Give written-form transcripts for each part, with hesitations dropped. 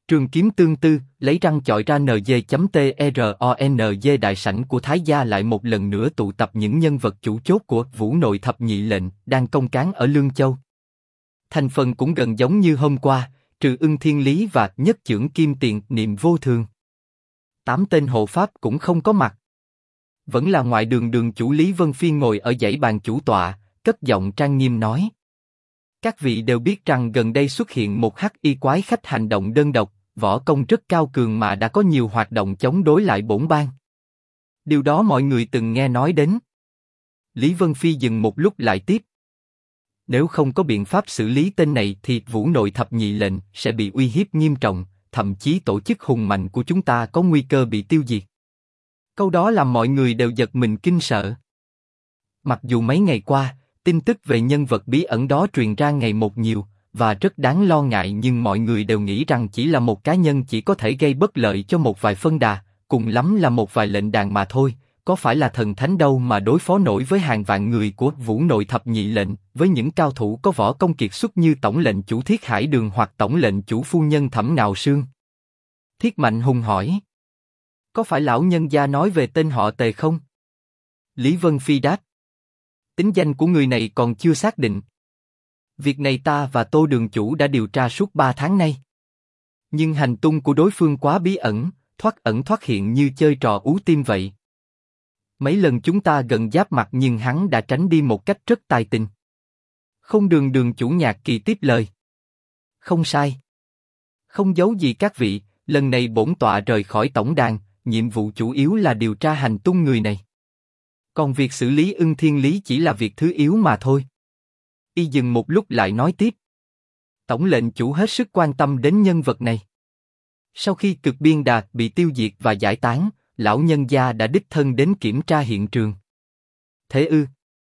Trường kiếm tương tư, lấy răng chọi ra NG.TRONG. Đại sảnh của Thái gia lại một lần nữa tụ tập những nhân vật chủ chốt của Vũ Nội Thập Nhị Lệnh đang công cán ở Lương Châu. Thành phần cũng gần giống như hôm qua, trừ Ưng Thiên Lý và Nhất Chưởng Kim Tiền Niệm Vô Thường. 8 tên hộ pháp cũng không có mặt. Vẫn là ngoại đường đường chủ Lý Vân Phi ngồi ở dãy bàn chủ tọa, cất giọng trang nghiêm nói: các vị đều biết rằng gần đây xuất hiện một hắc y quái khách hành động đơn độc, võ công rất cao cường mà đã có nhiều hoạt động chống đối lại bổn bang. Điều đó mọi người từng nghe nói đến. Lý Vân Phi dừng một lúc lại tiếp: nếu không có biện pháp xử lý tên này thì Vũ Nội Thập Nhị Lệnh sẽ bị uy hiếp nghiêm trọng, thậm chí tổ chức hùng mạnh của chúng ta có nguy cơ bị tiêu diệt. Câu đó làm mọi người đều giật mình kinh sợ. Mặc dù mấy ngày qua, tin tức về nhân vật bí ẩn đó truyền ra ngày một nhiều, và rất đáng lo ngại, nhưng mọi người đều nghĩ rằng chỉ là một cá nhân chỉ có thể gây bất lợi cho một vài phân đà, cùng lắm là một vài lệnh đàn mà thôi, có phải là thần thánh đâu mà đối phó nổi với hàng vạn người của Vũ Nội Thập Nhị Lệnh, với những cao thủ có võ công kiệt xuất như tổng lệnh chủ Thiết Hải Đường hoặc tổng lệnh chủ phu nhân Thẩm Ngạo Sương. Thiết Mạnh Hùng hỏi: có phải lão nhân gia nói về tên họ Tề không? Lý Vân Phi đáp: tính danh của người này còn chưa xác định. Việc này ta và Tô đường chủ đã điều tra suốt 3 tháng nay. Nhưng hành tung của đối phương quá bí ẩn thoát hiện như chơi trò ú tim vậy. Mấy lần chúng ta gần giáp mặt nhưng hắn đã tránh đi một cách rất tài tình. Không. Đường chủ Nhạc Kỳ tiếp lời: không sai. Không giấu gì các vị, lần này bổn tọa rời khỏi tổng đàn, nhiệm vụ chủ yếu là điều tra hành tung người này. Còn việc xử lý Ưng Thiên Lý chỉ là việc thứ yếu mà thôi. Y dừng một lúc lại nói tiếp: tổng lệnh chủ hết sức quan tâm đến nhân vật này. Sau khi Cực Biên Đà bị tiêu diệt và giải tán, lão nhân gia đã đích thân đến kiểm tra hiện trường. Thế ư?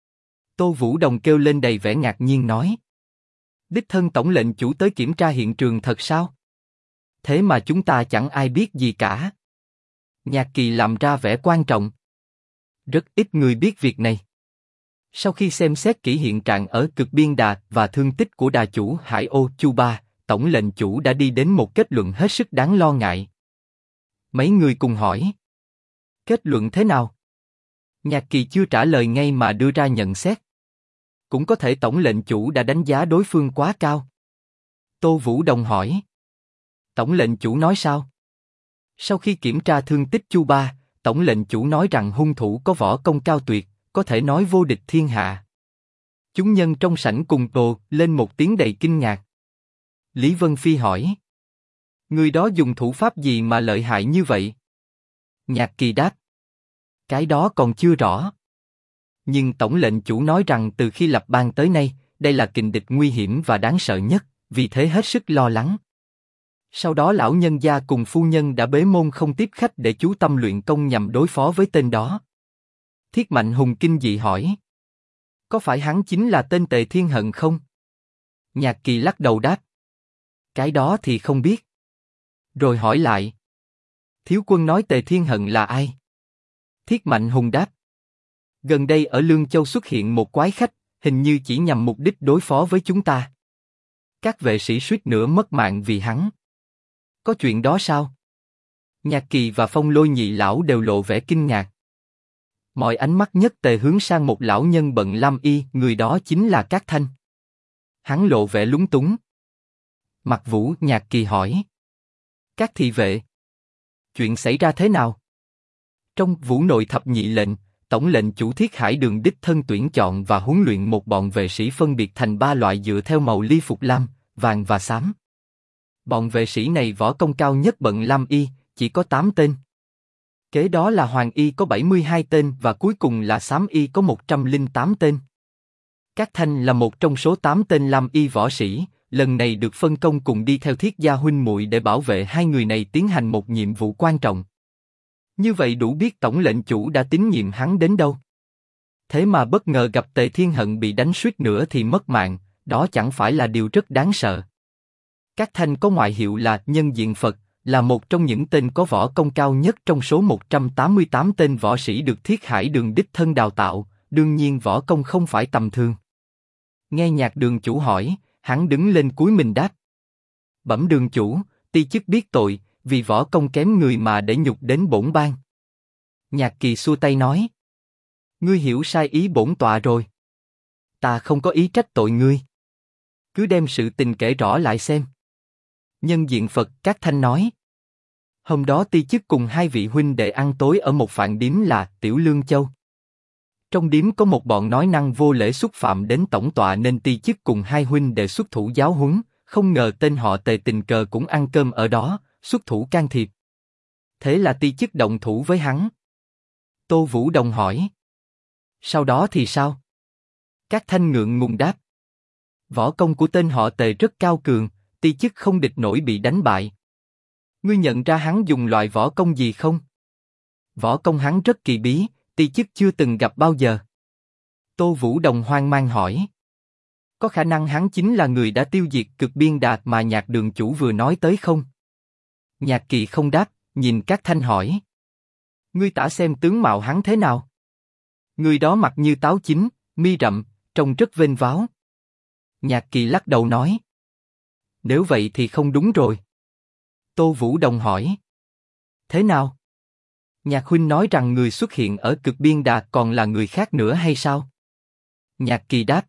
Tô Vũ Đồng kêu lên đầy vẻ ngạc nhiên nói: đích thân tổng lệnh chủ tới kiểm tra hiện trường thật sao? Thế mà chúng ta chẳng ai biết gì cả. Nhạc Kỳ làm ra vẻ quan trọng: rất ít người biết việc này. Sau khi xem xét kỹ hiện trạng ở Cực Biên Đà và thương tích của đà chủ Hải Ô Chu Ba, tổng lệnh chủ đã đi đến một kết luận hết sức đáng lo ngại. Mấy người cùng hỏi: kết luận thế nào? Nhạc Kỳ chưa trả lời ngay mà đưa ra nhận xét: cũng có thể tổng lệnh chủ đã đánh giá đối phương quá cao. Tô Vũ Đồng hỏi: tổng lệnh chủ nói sao? Sau khi kiểm tra thương tích Chu Ba, tổng lệnh chủ nói rằng hung thủ có võ công cao tuyệt, có thể nói vô địch thiên hạ. Chúng nhân trong sảnh cùng ồ lên một tiếng đầy kinh ngạc. Lý Vân Phi hỏi: người đó dùng thủ pháp gì mà lợi hại như vậy? Nhạc Kỳ đáp: cái đó còn chưa rõ. Nhưng tổng lệnh chủ nói rằng từ khi lập bang tới nay, đây là kình địch nguy hiểm và đáng sợ nhất, vì thế hết sức lo lắng. Sau đó lão nhân gia cùng phu nhân đã bế môn không tiếp khách để chú tâm luyện công nhằm đối phó với tên đó. Thiết Mạnh Hùng kinh dị hỏi: có phải hắn chính là tên Tề Thiên Hận không? Nhạc Kỳ lắc đầu đáp: cái đó thì không biết. Rồi hỏi lại: thiếu quân nói Tề Thiên Hận là ai? Thiết Mạnh Hùng đáp: gần đây ở Lương Châu xuất hiện một quái khách, hình như chỉ nhằm mục đích đối phó với chúng ta. Các vệ sĩ suýt nữa mất mạng vì hắn. Có chuyện đó sao? Nhạc Kỳ và Phong Lôi nhị lão đều lộ vẻ kinh ngạc. Mọi ánh mắt nhất tề hướng sang một lão nhân bận lam y, người đó chính là Cát Thanh. Hắn lộ vẻ lúng túng. Mặt Vũ, Nhạc Kỳ hỏi: các thị vệ, chuyện xảy ra thế nào? Trong Vũ Nội Thập Nhị Lệnh, tổng lệnh chủ Thiết Hải Đường đích thân tuyển chọn và huấn luyện một bọn vệ sĩ phân biệt thành 3 loại dựa theo màu ly phục lam, vàng và xám. Bọn vệ sĩ này võ công cao nhất bận lam y, chỉ có 8 tên. Kế đó là hoàng y có 72 tên và cuối cùng là xám y có 108 tên. Cát Thanh là một trong số 8 tên lam y võ sĩ, lần này được phân công cùng đi theo Thiết gia huynh muội để bảo vệ hai người này tiến hành một nhiệm vụ quan trọng. Như vậy đủ biết tổng lệnh chủ đã tín nhiệm hắn đến đâu. Thế mà bất ngờ gặp Tề Thiên Hận bị đánh suýt nữa thì mất mạng, đó chẳng phải là điều rất đáng sợ. Cát Thanh có ngoại hiệu là Nhân Diện Phật, là một trong những tên có võ công cao nhất trong số 188 tên võ sĩ được Thiết Hải Đường đích thân đào tạo, đương nhiên võ công không phải tầm thường. Nghe Nhạc Đường chủ hỏi, hắn đứng lên cúi mình đáp: bẩm đường chủ, Ti chức biết tội, vì võ công kém người mà để nhục đến bổn ban. Nhạc Kỳ xua tay nói. Ngươi hiểu sai ý bổn tọa rồi. Ta không có ý trách tội ngươi. Cứ đem sự tình kể rõ lại xem. Nhân diện Phật Các Thanh nói. Hôm đó Ti chức cùng hai vị huynh đệ ăn tối ở một phạn điếm là Tiểu Lương Châu. Trong điếm có một bọn nói năng vô lễ xúc phạm đến tổng tọa nên Ti chức cùng hai huynh đệ xuất thủ giáo huấn, không ngờ tên họ Tề tình cờ cũng ăn cơm ở đó, xuất thủ can thiệp. Thế là Ti chức động thủ với hắn. Tô Vũ Đồng hỏi. Sau đó thì sao? Các Thanh ngượng ngùng đáp. Võ công của tên họ Tề rất cao cường, Ti chức không địch nổi bị đánh bại. Ngươi nhận ra hắn dùng loại võ công gì không? Võ công hắn rất kỳ bí, Ti chức chưa từng gặp bao giờ. Tô Vũ Đồng hoang mang hỏi. Có khả năng hắn chính là người đã tiêu diệt Cực Biên Đà mà Nhạc đường chủ vừa nói tới không? Nhạc Kỳ không đáp, nhìn Các Thanh hỏi. Ngươi tả xem tướng mạo hắn thế nào? Người đó mặt như táo chín, mi rậm, trông rất vênh váo. Nhạc Kỳ lắc đầu nói. Nếu vậy thì không đúng rồi. Tô Vũ Đồng hỏi. Thế nào? Nhạc huynh nói rằng người xuất hiện ở Cực Biên Đà còn là người khác nữa hay sao? Nhạc Kỳ đáp.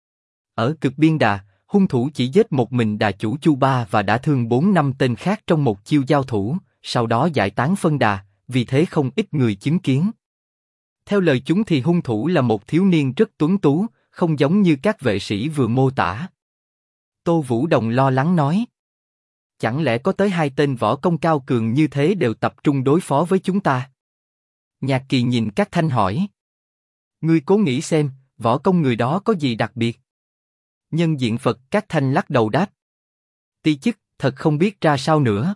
Ở Cực Biên Đà, hung thủ chỉ giết một mình đà chủ Chu Ba và đã thương 4-5 tên khác trong một chiêu giao thủ, sau đó giải tán phân đà, vì thế không ít người chứng kiến. Theo lời chúng thì hung thủ là một thiếu niên rất tuấn tú, không giống như các vệ sĩ vừa mô tả. Tô Vũ Đồng lo lắng nói. Chẳng lẽ có tới 2 tên võ công cao cường như thế đều tập trung đối phó với chúng ta? Nhạc Kỳ nhìn Các Thanh hỏi. Ngươi cố nghĩ xem, võ công người đó có gì đặc biệt? Nhân diện Phật Các Thanh lắc đầu đáp. Ti chức, thật không biết ra sao nữa.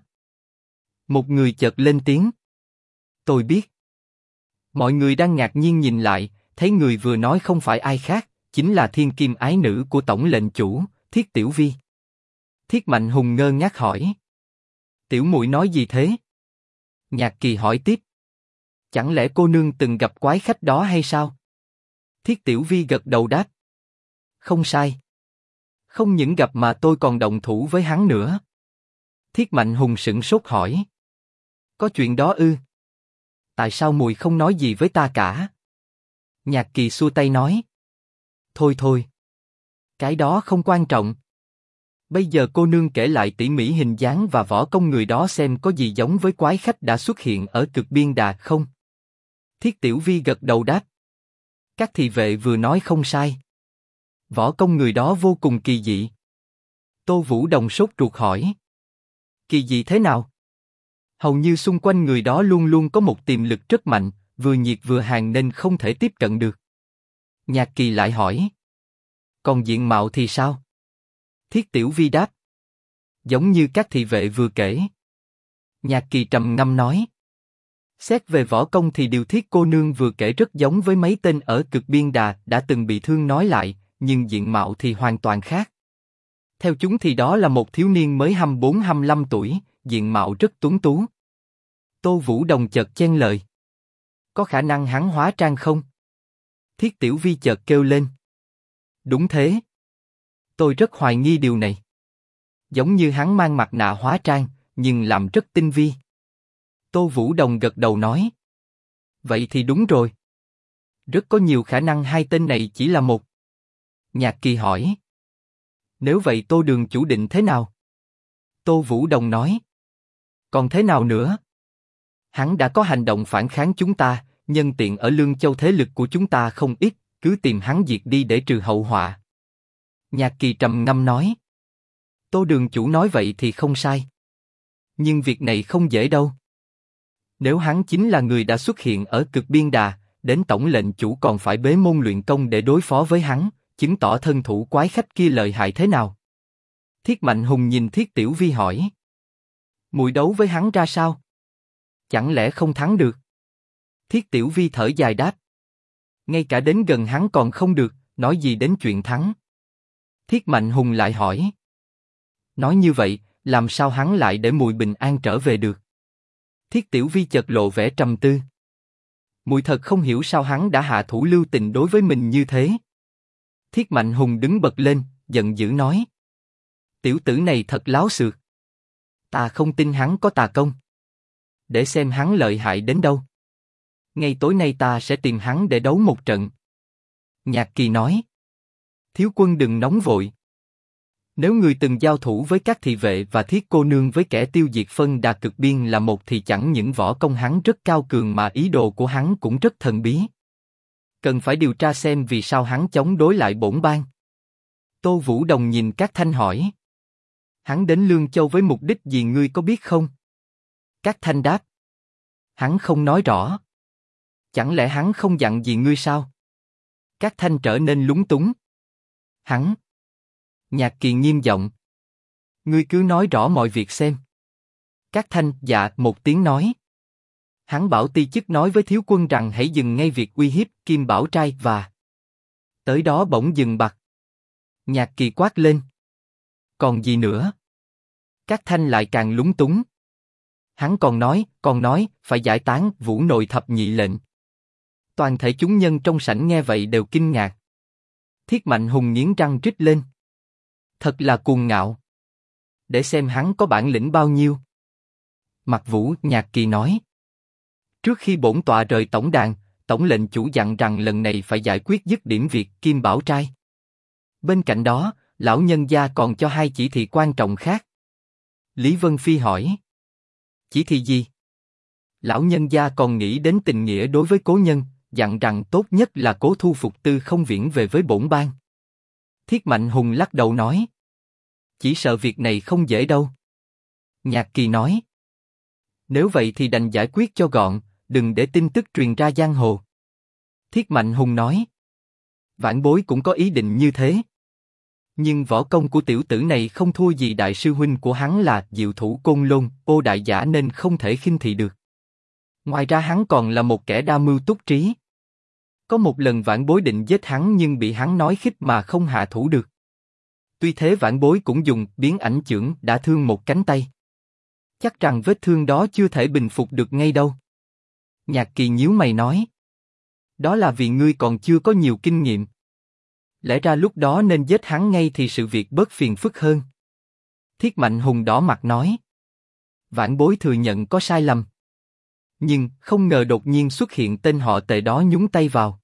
Một người chợt lên tiếng. Tôi biết. Mọi người đang ngạc nhiên nhìn lại, thấy người vừa nói không phải ai khác, chính là thiên kim ái nữ của tổng lệnh chủ, Thiết Tiểu Vi. Thiết Mạnh Hùng ngơ ngác hỏi. Tiểu muội nói gì thế? Nhạc Kỳ hỏi tiếp. Chẳng lẽ cô nương từng gặp quái khách đó hay sao? Thiết Tiểu Vi gật đầu đáp. Không sai. Không những gặp mà tôi còn động thủ với hắn nữa. Thiết Mạnh Hùng sửng sốt hỏi. Có chuyện đó ư? Tại sao muội không nói gì với ta cả? Nhạc Kỳ xua tay nói. Thôi thôi. Cái đó không quan trọng. Bây giờ cô nương kể lại tỉ mỉ hình dáng và võ công người đó xem có gì giống với quái khách đã xuất hiện ở Cực Biên Đà không? Thiết Tiểu Vi gật đầu đáp. Các thị vệ vừa nói không sai. Võ công người đó vô cùng kỳ dị. Tô Vũ Đồng sốt ruột hỏi. Kỳ dị thế nào? Hầu như xung quanh người đó luôn luôn có một tiềm lực rất mạnh, vừa nhiệt vừa hàn nên không thể tiếp cận được. Nhạc Kỳ lại hỏi. Còn diện mạo thì sao? Thiết Tiểu Vi đáp. Giống như các thị vệ vừa kể. Nhạc Kỳ trầm ngâm nói. Xét về võ công thì điều Thiết cô nương vừa kể rất giống với mấy tên ở Cực Biên Đà đã từng bị thương nói lại, nhưng diện mạo thì hoàn toàn khác. Theo chúng thì đó là một thiếu niên mới 24-25 tuổi, diện mạo rất tuấn tú. Tô Vũ Đồng chợt chen lời. Có khả năng hắn hóa trang không? Thiết Tiểu Vi chợt kêu lên. Đúng thế. Tôi rất hoài nghi điều này. Giống như hắn mang mặt nạ hóa trang, nhưng làm rất tinh vi. Tô Vũ Đồng gật đầu nói. Vậy thì đúng rồi. Rất có nhiều khả năng 2 tên này chỉ là một. Nhạc Kỳ hỏi. Nếu vậy Tô đường chủ định thế nào? Tô Vũ Đồng nói. Còn thế nào nữa? Hắn đã có hành động phản kháng chúng ta, nhân tiện ở Lương Châu thế lực của chúng ta không ít, cứ tìm hắn diệt đi để trừ hậu họa. Nhạc Kỳ trầm ngâm nói. Tô đường chủ nói vậy thì không sai. Nhưng việc này không dễ đâu. Nếu hắn chính là người đã xuất hiện ở Cực Biên Đà, đến tổng lệnh chủ còn phải bế môn luyện công để đối phó với hắn, chứng tỏ thân thủ quái khách kia lợi hại thế nào. Thiết Mạnh Hùng nhìn Thiết Tiểu Vi hỏi. Muội đấu với hắn ra sao? Chẳng lẽ không thắng được? Thiết Tiểu Vi thở dài đáp. Ngay cả đến gần hắn còn không được, nói gì đến chuyện thắng. Thiết Mạnh Hùng lại hỏi. Nói như vậy, làm sao hắn lại để muội bình an trở về được? Thiết Tiểu Vi chợt lộ vẻ trầm tư. Muội thật không hiểu sao hắn đã hạ thủ lưu tình đối với mình như thế. Thiết Mạnh Hùng đứng bật lên, giận dữ nói. Tiểu tử này thật láo xược. Ta không tin hắn có tà công. Để xem hắn lợi hại đến đâu. Ngay tối nay ta sẽ tìm hắn để đấu một trận. Nhạc Kỳ nói. Thiếu quân đừng nóng vội. Nếu người từng giao thủ với các thị vệ và thiết cô nương với kẻ tiêu diệt phân đà cực biên là một thì chẳng những võ công hắn rất cao cường mà ý đồ của hắn cũng rất thần bí. Cần phải điều tra xem vì sao hắn chống đối lại bổn bang. Tô Vũ Đồng nhìn Cát Thanh hỏi. Hắn đến Lương Châu với mục đích gì ngươi có biết không? Cát Thanh đáp. Hắn không nói rõ. Chẳng lẽ hắn không dặn gì ngươi sao? Cát Thanh trở nên lúng túng. Hắn. Nhạc Kỳ nghiêm giọng. Ngươi cứ nói rõ mọi việc xem. Cát Thanh dạ một tiếng nói. Hắn bảo ti chức nói với thiếu quân rằng hãy dừng ngay việc uy hiếp Kim Bảo Trai và... Tới đó bỗng dừng bặt. Nhạc Kỳ quát lên. Còn gì nữa? Cát Thanh lại càng lúng túng. Hắn còn nói, phải giải tán Vũ Nội thập nhị lệnh. Toàn thể chúng nhân trong sảnh nghe vậy đều kinh ngạc. Thiết Mạnh Hùng nghiến răng rít lên. Thật là cuồng ngạo. Để xem hắn có bản lĩnh bao nhiêu. Mặt Vũ, Nhạc Kỳ nói. Trước khi bổn tọa rời tổng đàn, tổng lệnh chủ dặn rằng lần này phải giải quyết dứt điểm việc Kim Bảo Trai. Bên cạnh đó, lão nhân gia còn cho 2 chỉ thị quan trọng khác. Lý Vân Phi hỏi. Chỉ thị gì? Lão nhân gia còn nghĩ đến tình nghĩa đối với cố nhân, dặn rằng tốt nhất là cố thu phục Tư Không Viễn về với bổn bang. Thiết Mạnh Hùng lắc đầu nói. Chỉ sợ việc này không dễ đâu. Nhạc Kỳ nói. Nếu vậy thì đành giải quyết cho gọn, đừng để tin tức truyền ra giang hồ. Thiết Mạnh Hùng nói. Vãn bối cũng có ý định như thế. Nhưng võ công của tiểu tử này không thua gì đại sư huynh của hắn là Diệu Thủ Côn Lôn, Ô Đại Giả nên không thể khinh thị được. Ngoài ra hắn còn là một kẻ đa mưu túc trí. Có một lần vãn bối định giết hắn nhưng bị hắn nói khích mà không hạ thủ được. Tuy thế vãn bối cũng dùng biến ảnh chưởng đã thương một cánh tay. Chắc rằng vết thương đó chưa thể bình phục được ngay đâu. Nhạc Kỳ nhíu mày nói. Đó là vì ngươi còn chưa có nhiều kinh nghiệm. Lẽ ra lúc đó nên giết hắn ngay thì sự việc bớt phiền phức hơn. Thiết Mạnh Hùng đỏ mặt nói. Vãn bối thừa nhận có sai lầm. Nhưng không ngờ đột nhiên xuất hiện tên họ Tề đó nhúng tay vào.